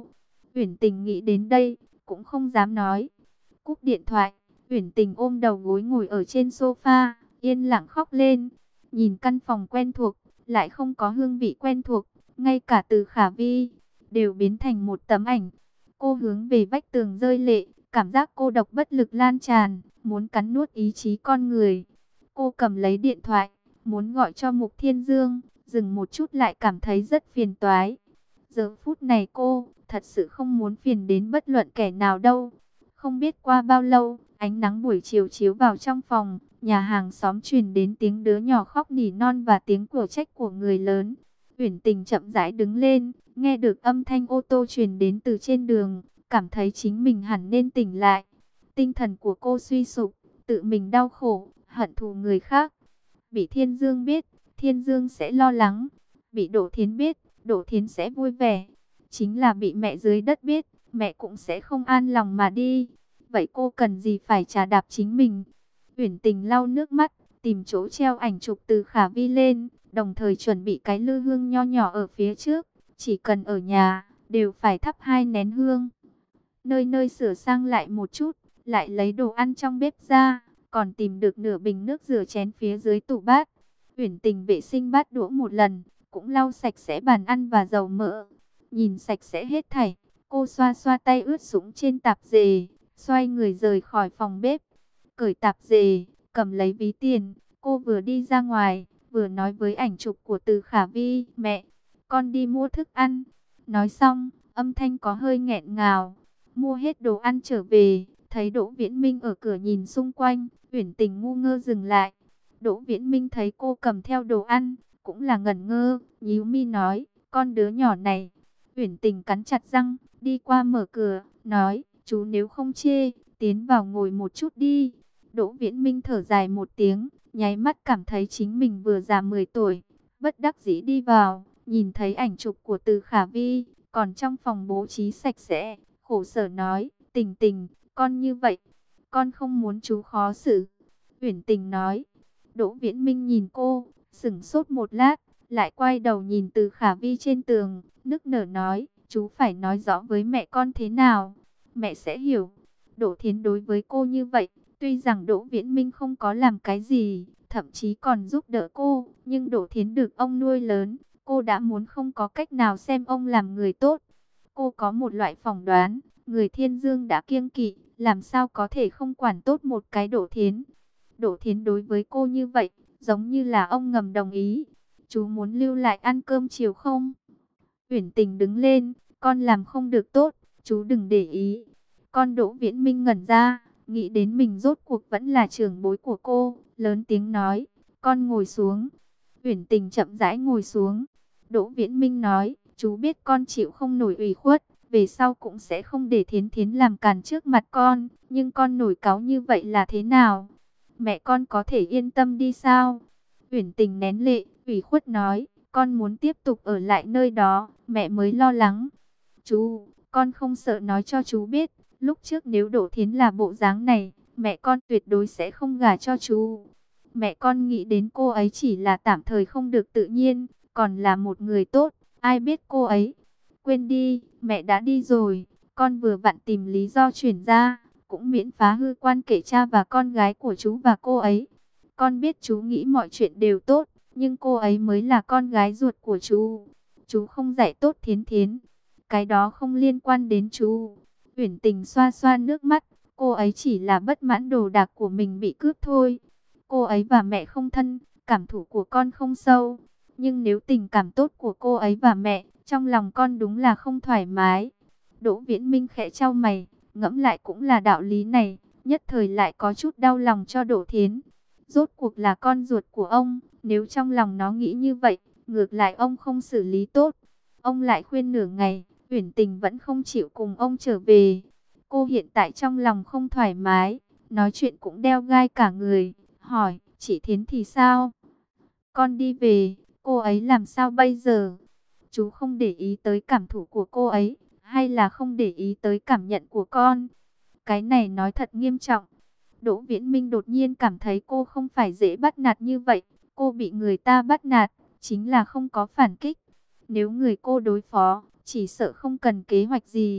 Uyển Tình nghĩ đến đây, cũng không dám nói. Cúp điện thoại, Uyển Tình ôm đầu gối ngồi ở trên sofa, yên lặng khóc lên. Nhìn căn phòng quen thuộc, lại không có hương vị quen thuộc, ngay cả Từ Khả Vi đều biến thành một tấm ảnh. Cô hướng về vách tường rơi lệ, cảm giác cô độc bất lực lan tràn, muốn cắn nuốt ý chí con người. Cô cầm lấy điện thoại, muốn gọi cho Mục Thiên Dương, dừng một chút lại cảm thấy rất phiền toái. Giờ phút này cô thật sự không muốn phiền đến bất luận kẻ nào đâu. Không biết qua bao lâu, ánh nắng buổi chiều chiếu vào trong phòng, nhà hàng xóm truyền đến tiếng đứa nhỏ khóc nỉ non và tiếng của trách của người lớn. Uyển Tình chậm rãi đứng lên, nghe được âm thanh ô tô truyền đến từ trên đường, cảm thấy chính mình hẳn nên tỉnh lại. Tinh thần của cô suy sụp, tự mình đau khổ, hận thù người khác. Bị Thiên Dương biết, Thiên Dương sẽ lo lắng. Bị Đỗ Thiến biết, Đỗ Thiến sẽ vui vẻ. Chính là bị mẹ dưới đất biết, mẹ cũng sẽ không an lòng mà đi. Vậy cô cần gì phải trà đạp chính mình? Uyển Tình lau nước mắt, tìm chỗ treo ảnh chụp Từ Khả Vi lên, đồng thời chuẩn bị cái lư hương nho nhỏ ở phía trước. Chỉ cần ở nhà, đều phải thắp 2 nén hương. Nơi nơi sửa sang lại một chút, lại lấy đồ ăn trong bếp ra, còn tìm được nửa bình nước rửa chén phía dưới tủ bát. Uyển Tình vệ sinh bát đũa một lần, cũng lau sạch sẽ bàn ăn và dầu mỡ. Nhìn sạch sẽ hết thảy, cô xoa xoa tay ướt sũng trên tạp dề, xoay người rời khỏi phòng bếp. Cởi tạp dề, cầm lấy ví tiền, cô vừa đi ra ngoài, vừa nói với ảnh chụp của Từ Khả Vi, mẹ, con đi mua thức ăn. Nói xong, âm thanh có hơi nghẹn ngào. Mua hết đồ ăn trở về, thấy Đỗ Viễn Minh ở cửa nhìn xung quanh, Uyển Tình ngu ngơ dừng lại. Đỗ Viễn Minh thấy cô cầm theo đồ ăn, cũng là ngẩn ngơ, nhíu mi nói, con đứa nhỏ này. Uyển Tình cắn chặt răng, đi qua mở cửa, nói, chú nếu không chê, tiến vào ngồi một chút đi. Đỗ Viễn Minh thở dài một tiếng, nháy mắt cảm thấy chính mình vừa già 10 tuổi, bất đắc dĩ đi vào, nhìn thấy ảnh chụp của Từ Khả Vi, còn trong phòng bố trí sạch sẽ, khổ sở nói, Tình Tình, con như vậy, con không muốn chú khó xử. Uyển Tình nói. Đỗ Viễn Minh nhìn cô, sững sốt một lát, lại quay đầu nhìn Từ Khả Vi trên tường, nức nở nói, chú phải nói rõ với mẹ con thế nào, mẹ sẽ hiểu. Đỗ Thiến đối với cô như vậy, tuy rằng Đỗ Viễn Minh không có làm cái gì, thậm chí còn giúp đỡ cô, nhưng Đỗ Thiến được ông nuôi lớn, cô đã muốn không có cách nào xem ông làm người tốt. Cô có một loại phỏng đoán, người Thiên Dương đã kiêng kỵ, làm sao có thể không quản tốt một cái Đỗ Thiến. Đỗ Thiến đối với cô như vậy, giống như là ông ngầm đồng ý. Chú muốn lưu lại ăn cơm chiều không? Uyển Tình đứng lên, con làm không được tốt, chú đừng để ý. Con Đỗ Viễn Minh ngẩn ra, nghĩ đến mình rốt cuộc vẫn là trưởng bối của cô, lớn tiếng nói, con ngồi xuống. Uyển Tình chậm rãi ngồi xuống. Đỗ Viễn Minh nói, chú biết con chịu không nổi ủy khuất, về sau cũng sẽ không để Thiến Thiến làm càn trước mặt con, nhưng con nổi cáu như vậy là thế nào? Mẹ con có thể yên tâm đi sao? Uyển Tình nén lệ, ủy khuất nói, con muốn tiếp tục ở lại nơi đó, mẹ mới lo lắng. Chú, con không sợ nói cho chú biết, lúc trước nếu Đỗ Thiến là bộ dáng này, mẹ con tuyệt đối sẽ không gả cho chú. Mẹ con nghĩ đến cô ấy chỉ là tạm thời không được tự nhiên, còn là một người tốt, ai biết cô ấy. Quên đi, mẹ đã đi rồi, con vừa vặn tìm lý do chuyển ra, cũng miễn phá hư quan kể cha và con gái của chú và cô ấy. Con biết chú nghĩ mọi chuyện đều tốt, nhưng cô ấy mới là con gái ruột của chú. Chú không dạy tốt Thiến Thiến, cái đó không liên quan đến chú. Uyển Tình xoa xoa nước mắt, cô ấy chỉ là bất mãn đồ đạc của mình bị cướp thôi. Cô ấy và mẹ không thân, cảm thụ của con không sâu. Nhưng nếu tình cảm tốt của cô ấy và mẹ, trong lòng con đúng là không thoải mái. Đỗ Viễn Minh khẽ chau mày, ngẫm lại cũng là đạo lý này, nhất thời lại có chút đau lòng cho Đỗ Thiến. Rốt cuộc là con ruột của ông, nếu trong lòng nó nghĩ như vậy, ngược lại ông không xử lý tốt. Ông lại khuyên nửa ngày, Uyển Tình vẫn không chịu cùng ông trở về. Cô hiện tại trong lòng không thoải mái, nói chuyện cũng đeo gai cả người, hỏi, chị Thiến thì sao? Con đi về, cô ấy làm sao bây giờ? Chú không để ý tới cảm thụ của cô ấy, hay là không để ý tới cảm nhận của con? Cái này nói thật nghiêm trọng. Đỗ Viễn Minh đột nhiên cảm thấy cô không phải dễ bắt nạt như vậy. Cô bị người ta bắt nạt, chính là không có phản kích. Nếu người cô đối phó, chỉ sợ không cần kế hoạch gì,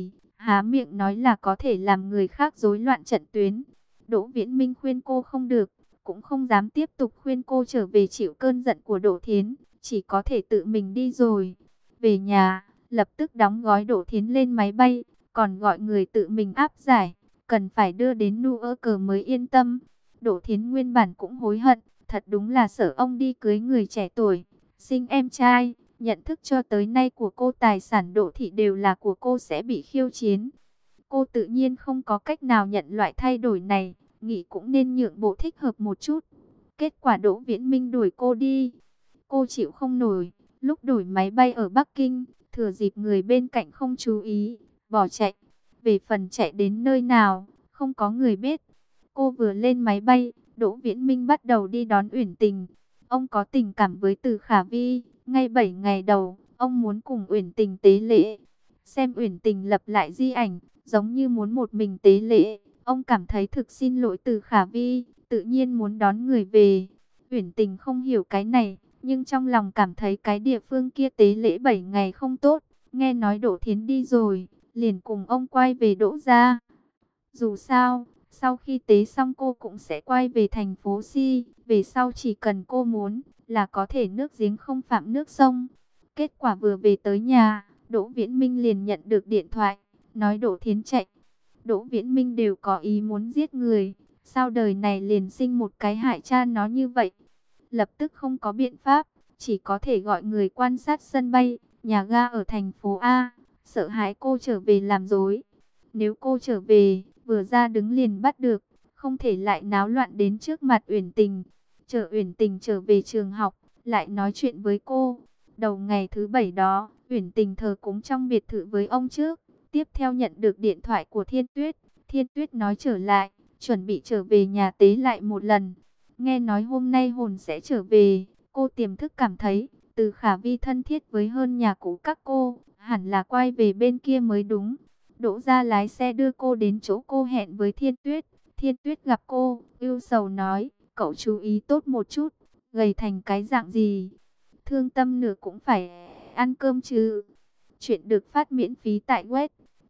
há miệng nói là có thể làm người khác rối loạn trận tuyến. Đỗ Viễn Minh khuyên cô không được, cũng không dám tiếp tục khuyên cô trở về chịu cơn giận của Đỗ Thiến, chỉ có thể tự mình đi rồi. Về nhà, lập tức đóng gói Đỗ Thiến lên máy bay, còn gọi người tự mình áp giải, cần phải đưa đến Newark mới yên tâm. Đỗ Thiến nguyên bản cũng hối hận, thật đúng là sợ ông đi cưới người trẻ tuổi, sinh em trai. Nhận thức cho tới nay của cô tài sản Đỗ thị đều là của cô sẽ bị khiêu chiến. Cô tự nhiên không có cách nào nhận loại thay đổi này, nghĩ cũng nên nhượng bộ thích hợp một chút. Kết quả Đỗ Viễn Minh đuổi cô đi. Cô chịu không nổi, lúc đổi máy bay ở Bắc Kinh, thừa dịp người bên cạnh không chú ý, bỏ chạy. Về phần chạy đến nơi nào, không có người biết. Cô vừa lên máy bay, Đỗ Viễn Minh bắt đầu đi đón Uyển Tình. Ông có tình cảm với Từ Khả Vi, ngay 7 ngày đầu, ông muốn cùng Uyển Tình tế lễ. Xem Uyển Tình lập lại di ảnh, giống như muốn một mình tế lễ. Ông cảm thấy thực xin lỗi Từ Khả Vi, tự nhiên muốn đón người về. Uyển Tình không hiểu cái này, nhưng trong lòng cảm thấy cái địa phương kia tế lễ 7 ngày không tốt. Nghe nói Đỗ Thiến đi rồi, liền cùng ông quay về Đỗ gia. Dù sao, sau khi tế xong cô cũng sẽ quay về thành phố Si. Về sau chỉ cần cô muốn là có thể nước giếng không phạm nước sông. Kết quả vừa về tới nhà, Đỗ Viễn Minh liền nhận được điện thoại, nói Đỗ Thiến chạy. Đỗ Viễn Minh đều có ý muốn giết người, sao đời này liền sinh một cái hại cha nó như vậy. Lập tức không có biện pháp, chỉ có thể gọi người quan sát sân bay, nhà ga ở thành phố A, sợ hãi cô trở về làm rối. Nếu cô trở về, vừa ra đứng liền bắt được, không thể lại náo loạn đến trước mặt Uyển Tình. Chờ Uyển Tình trở về trường học, lại nói chuyện với cô. Đầu ngày thứ 7 đó, Uyển Tình thờ cúng trong biệt thự với ông trước. Tiếp theo nhận được điện thoại của Thiên Tuyết. Thiên Tuyết nói trở lại, chuẩn bị trở về nhà tế lại một lần. Nghe nói hôm nay hồn sẽ trở về, cô tiềm thức cảm thấy Từ Khả Vi thân thiết với hơn nhà cũ các cô, hẳn là quay về bên kia mới đúng. Đỗ gia lái xe đưa cô đến chỗ cô hẹn với Thiên Tuyết. Thiên Tuyết gặp cô, ưu sầu nói, cậu chú ý tốt một chút, gầy thành cái dạng gì. Thương tâm nửa cũng phải ăn cơm chứ. Chuyện được phát miễn phí tại web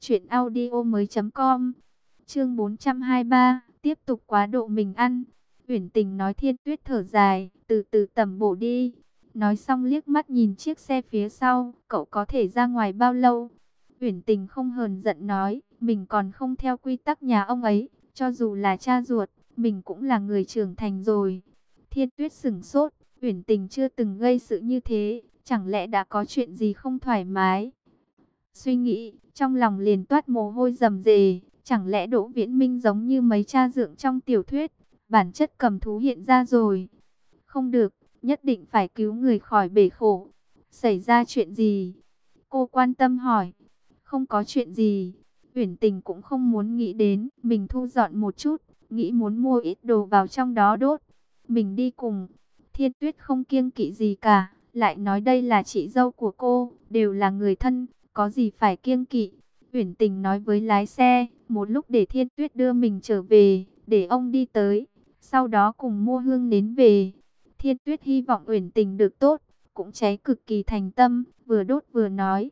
truyệnaudiomoi.com. Chương 423, tiếp tục quá độ mình ăn. Uyển Tình nói. Thiên Tuyết thở dài, từ từ tẩm bổ đi. Nói xong liếc mắt nhìn chiếc xe phía sau, cậu có thể ra ngoài bao lâu? Uyển Tình không hờn giận nói, mình còn không theo quy tắc nhà ông ấy, cho dù là cha ruột, mình cũng là người trưởng thành rồi. Thiên Tuyết sững sốt, Uyển Tình chưa từng gây sự như thế, chẳng lẽ đã có chuyện gì không thoải mái? Suy nghĩ, trong lòng liền toát mồ hôi rầm rề, chẳng lẽ Đỗ Viễn Minh giống như mấy cha dượng trong tiểu thuyết, bản chất cầm thú hiện ra rồi. Không được, nhất định phải cứu người khỏi bể khổ. Xảy ra chuyện gì? Cô quan tâm hỏi. Không có chuyện gì. Uyển Tình cũng không muốn nghĩ đến, mình thu dọn một chút, nghĩ muốn mua ít đồ vào trong đó đốt. Mình đi cùng. Thiên Tuyết không kiêng kỵ gì cả, lại nói đây là chị dâu của cô, đều là người thân, có gì phải kiêng kỵ. Uyển Tình nói với lái xe, một lúc để Thiên Tuyết đưa mình trở về, để ông đi tới, sau đó cùng mua hương nến về. Thiên Tuyết hy vọng Uyển Tình được tốt, cũng cháy cực kỳ thành tâm, vừa đốt vừa nói,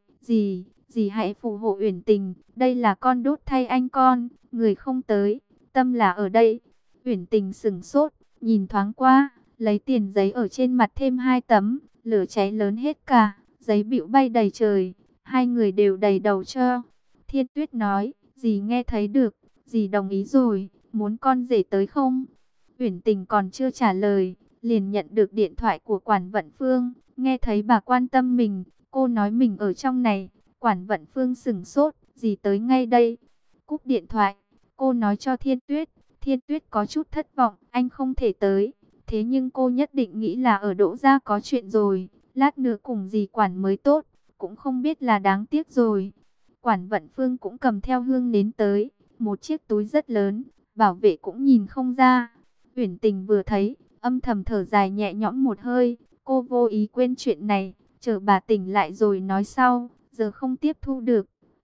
dì hãy phù hộ Uyển Tình, đây là con đốt thay anh con, người không tới, tâm là ở đây. Uyển Tình sững sốt, nhìn thoáng qua, lấy tiền giấy ở trên mặt thêm 2 tấm, lửa cháy lớn hết cả, giấy bịu bay đầy trời, hai người đều đầy đầu cho. Thiên Tuyết nói, dì nghe thấy được, dì đồng ý rồi, muốn con rể tới không? Uyển Tình còn chưa trả lời, liền nhận được điện thoại của Quản Vận Phương, nghe thấy bà quan tâm mình, cô nói mình ở trong này. Quản Vận Phương sững sốt, dì tới ngay đây. Cúp điện thoại, cô nói cho Thiên Tuyết. Thiên Tuyết có chút thất vọng, anh không thể tới. Thế nhưng cô nhất định nghĩ là ở Đỗ gia có chuyện rồi, lát nữa cùng dì Quản mới tốt, cũng không biết là đáng tiếc rồi. Quản Vận Phương cũng cầm theo hương nến tới, một chiếc túi rất lớn, bảo vệ cũng nhìn không ra. Uyển Tình vừa thấy, âm thầm thở dài nhẹ nhõm một hơi, cô vô ý quên chuyện này, chờ bà tỉnh lại rồi nói sau, giờ không tiếp thu được.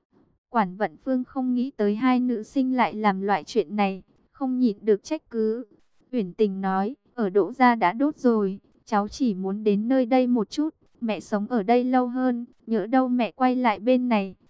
Quản Vận Phương không nghĩ tới hai nữ sinh lại làm loại chuyện này, không nhịn được trách cứ. Uyển Tình nói, ở Đỗ gia đã đốt rồi, cháu chỉ muốn đến nơi đây một chút, mẹ sống ở đây lâu hơn, nhỡ đâu mẹ quay lại bên này.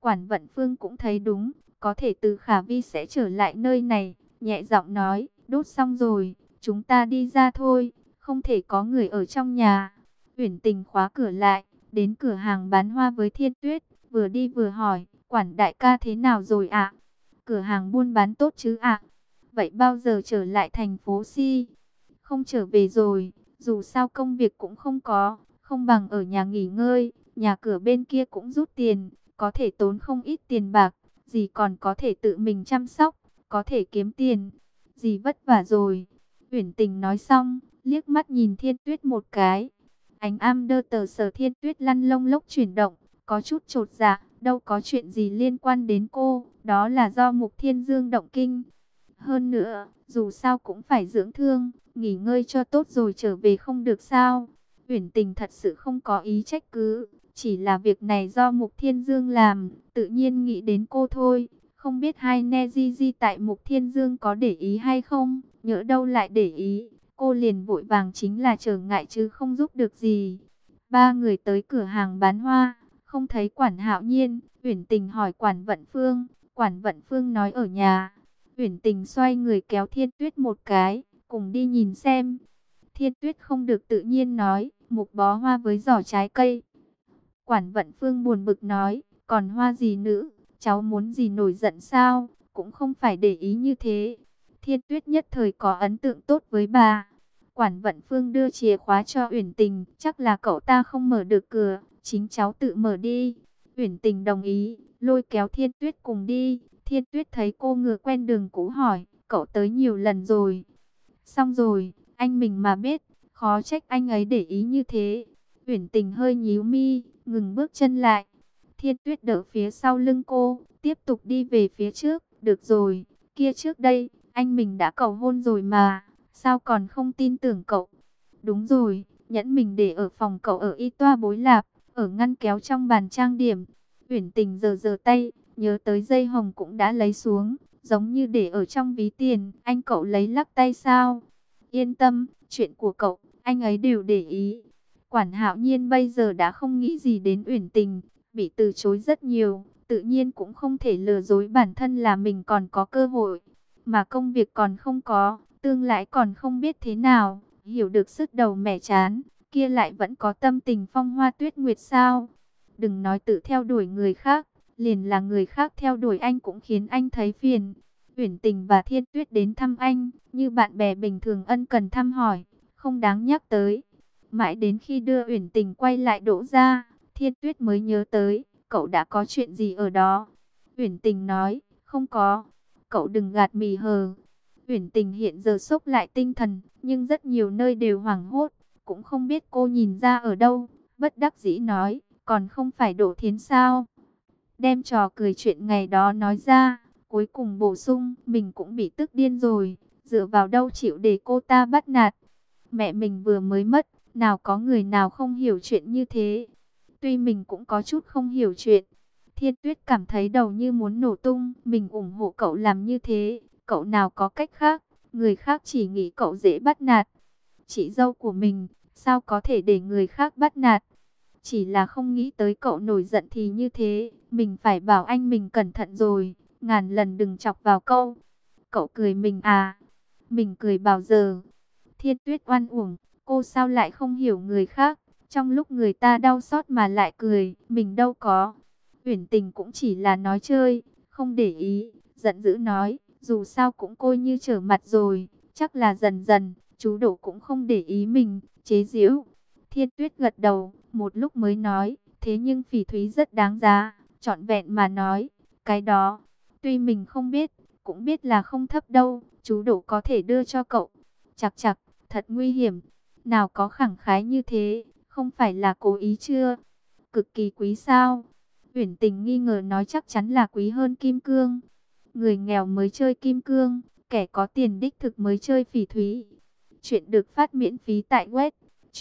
Quản Vận Phương cũng thấy đúng, có thể Từ Khả Vi sẽ trở lại nơi này, nhẹ giọng nói, đốt xong rồi, chúng ta đi ra thôi, không thể có người ở trong nhà. Uyển Tình khóa cửa lại, đến cửa hàng bán hoa với Thiên Tuyết, vừa đi vừa hỏi, Quản đại ca thế nào rồi ạ? Cửa hàng buôn bán tốt chứ ạ? Vậy bao giờ trở lại thành phố Si? Không trở về rồi, dù sao công việc cũng không có, không bằng ở nhà nghỉ ngơi, nhà cửa bên kia cũng rút tiền, có thể tốn không ít tiền bạc, dì còn có thể tự mình chăm sóc, có thể kiếm tiền, dì vất vả rồi. Uyển Tình nói xong, liếc mắt nhìn Thiên Tuyết một cái. Ánh am đơ tờ Sở Thiên Tuyết lăn lông lốc chuyển động, có chút chột dạ, đâu có chuyện gì liên quan đến cô, đó là do Mục Thiên Dương động kinh. Hơn nữa, dù sao cũng phải dưỡng thương, nghỉ ngơi cho tốt rồi trở về không được sao. Uyển Tình thật sự không có ý trách cứ, chỉ là việc này do Mục Thiên Dương làm, tự nhiên nghĩ đến cô thôi. Không biết hai Neji tại Mục Thiên Dương có để ý hay không, nhỡ đâu lại để ý, cô liền vội vàng chính là trở ngại chứ không giúp được gì. Ba người tới cửa hàng bán hoa, không thấy Quản Hạo Nhiên, Uyển Tình hỏi Quản Vận Phương, Quản Vận Phương nói ở nhà. Uyển Tình xoay người kéo Thiên Tuyết một cái, cùng đi nhìn xem. Thiên Tuyết không được tự nhiên nói, một bó hoa với giỏ trái cây. Quản Vận Phương buồn bực nói, còn hoa gì nữa, cháu muốn gì nổi giận sao, cũng không phải để ý như thế. Thiên Tuyết nhất thời có ấn tượng tốt với bà. Quản Vận Phương đưa chìa khóa cho Uyển Tình, chắc là cậu ta không mở được cửa, chính cháu tự mở đi. Uyển Tình đồng ý, lôi kéo Thiên Tuyết cùng đi. Thiên Tuyết thấy cô ngựa quen đường cũ hỏi, cậu tới nhiều lần rồi. Xong rồi, anh mình mà biết, khó trách anh ấy để ý như thế. Uyển Tình hơi nhíu mi, ngừng bước chân lại. Thiên Tuyết đỡ phía sau lưng cô, tiếp tục đi về phía trước. Được rồi, kia trước đây, anh mình đã cầu hôn rồi mà, sao còn không tin tưởng cậu? Đúng rồi, nhẫn mình để ở phòng cậu ở y toa bối lạp, ở ngăn kéo trong bàn trang điểm. Uyển Tình giơ giơ tay, nhớ tới dây hồng cũng đã lấy xuống, giống như để ở trong ví tiền. Anh cậu lấy lắc tay sao? Yên tâm, chuyện của cậu, anh ấy đều để ý. Quản Hạo Nhiên bây giờ đã không nghĩ gì đến Uyển Tình, bị từ chối rất nhiều, tự nhiên cũng không thể lừa dối bản thân là mình còn có cơ hội, mà công việc còn không có, tương lai còn không biết thế nào, hiểu được sứt đầu mẻ chán, kia lại vẫn có tâm tình phong hoa tuyết nguyệt sao? Đừng nói tự theo đuổi người khác, liền là người khác theo đuổi anh cũng khiến anh thấy phiền. Uyển Tình và Thiên Tuyết đến thăm anh, như bạn bè bình thường ân cần thăm hỏi, không đáng nhắc tới. Mãi đến khi đưa Uyển Tình quay lại Đỗ gia, Thiên Tuyết mới nhớ tới, cậu đã có chuyện gì ở đó. Uyển Tình nói, không có, cậu đừng gạt mì hờ. Uyển Tình hiện giờ sốc lại tinh thần, nhưng rất nhiều nơi đều hoảng hốt, cũng không biết cô nhìn ra ở đâu. Bất đắc dĩ nói, còn không phải Đỗ Thiến sao? Đem trò cười chuyện ngày đó nói ra, cuối cùng bổ sung, mình cũng bị tức điên rồi, dựa vào đâu chịu để cô ta bắt nạt. Mẹ mình vừa mới mất, nào có người nào không hiểu chuyện như thế. Tuy mình cũng có chút không hiểu chuyện. Thiên Tuyết cảm thấy đầu như muốn nổ tung, mình ủng hộ cậu làm như thế, cậu nào có cách khác, người khác chỉ nghĩ cậu dễ bắt nạt. Chị dâu của mình, sao có thể để người khác bắt nạt? Chỉ là không nghĩ tới cậu nổi giận thì như thế, mình phải bảo anh mình cẩn thận rồi, ngàn lần đừng chọc vào câu. Cậu cười mình à? Mình cười bao giờ? Thiên Tuyết oan uổng, cô sao lại không hiểu người khác, trong lúc người ta đau xót mà lại cười, mình đâu có. Uyển Tình cũng chỉ là nói chơi, không để ý, giận dữ nói, dù sao cũng coi như trở mặt rồi, chắc là dần dần, chú Đỗ cũng không để ý mình, chế giễu. Thiên Tuyết gật đầu, một lúc mới nói, thế nhưng phỉ thúy rất đáng giá, trọn vẹn mà nói, cái đó, tuy mình không biết, cũng biết là không thấp đâu, chú Đỗ có thể đưa cho cậu. Chặt chặt, thật nguy hiểm, nào có khẳng khái như thế, không phải là cố ý chưa? Cực kỳ quý sao? Uyển Tình nghi ngờ nói chắc chắn là quý hơn kim cương. Người nghèo mới chơi kim cương, kẻ có tiền đích thực mới chơi phỉ thúy. Chuyện được phát miễn phí tại web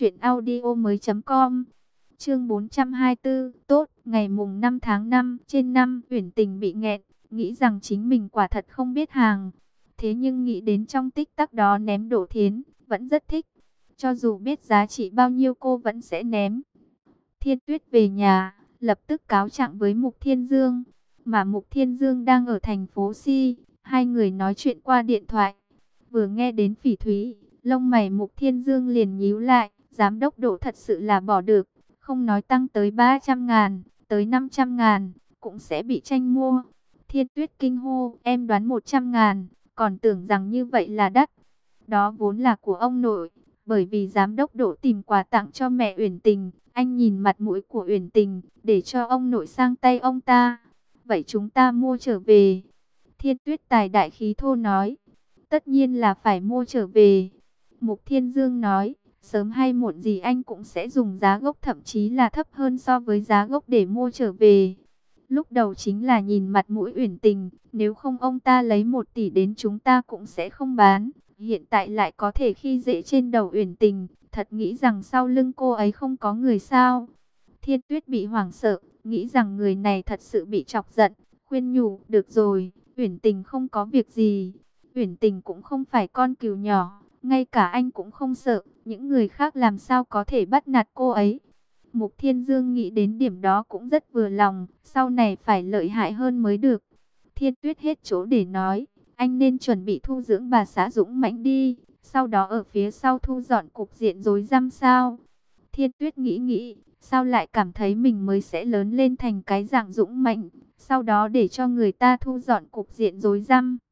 truyệnaudiomoi.com. Chương 424, tốt, ngày mùng 5 tháng 5, trên năm, Uyển Tình bị nghẹn, nghĩ rằng chính mình quả thật không biết hàng. Thế nhưng nghĩ đến trong tích tắc đó ném Đỗ Thiến, vẫn rất thích. Cho dù biết giá trị bao nhiêu cô vẫn sẽ ném. Thiên Tuyết về nhà, lập tức cáo trạng với Mục Thiên Dương. Mà Mục Thiên Dương đang ở thành phố Si, hai người nói chuyện qua điện thoại. Vừa nghe đến Phỉ Thúy, lông mày Mục Thiên Dương liền nhíu lại, giám đốc Đỗ thật sự là bỏ được, không nói tăng tới 300.000, tới 500.000, cũng sẽ bị tranh mua. Thiên Tuyết kinh hô, em đoán 100.000, còn tưởng rằng như vậy là đắt. Đó vốn là của ông nội, bởi vì giám đốc Đỗ tìm quà tặng cho mẹ Uyển Tình, anh nhìn mặt mũi của Uyển Tình, để cho ông nội sang tay ông ta. Vậy chúng ta mua trở về. Thiên Tuyết tài đại khí thô nói, tất nhiên là phải mua trở về. Mục Thiên Dương nói, sớm hay muộn gì anh cũng sẽ dùng giá gốc thậm chí là thấp hơn so với giá gốc để mua trở về. Lúc đầu chính là nhìn mặt mũi Uyển Tình, nếu không ông ta lấy 1 tỷ đến chúng ta cũng sẽ không bán. Hiện tại lại có thể khi dễ trên đầu Uyển Tình, thật nghĩ rằng sau lưng cô ấy không có người sao. Thiên Tuyết bị hoảng sợ, nghĩ rằng người này thật sự bị chọc giận, khuyên nhủ, được rồi, Uyển Tình không có việc gì. Uyển Tình cũng không phải con cừu nhỏ, ngay cả anh cũng không sợ, những người khác làm sao có thể bắt nạt cô ấy. Mục Thiên Dương nghĩ đến điểm đó cũng rất vừa lòng, sau này phải lợi hại hơn mới được. Thiên Tuyết hết chỗ để nói, anh nên chuẩn bị thu dưỡng bà xã dũng mãnh đi, sau đó ở phía sau thu dọn cục diện rối rắm sao. Thiên Tuyết nghĩ nghĩ, sao lại cảm thấy mình mới sẽ lớn lên thành cái dạng dũng mãnh, sau đó để cho người ta thu dọn cục diện rối rắm.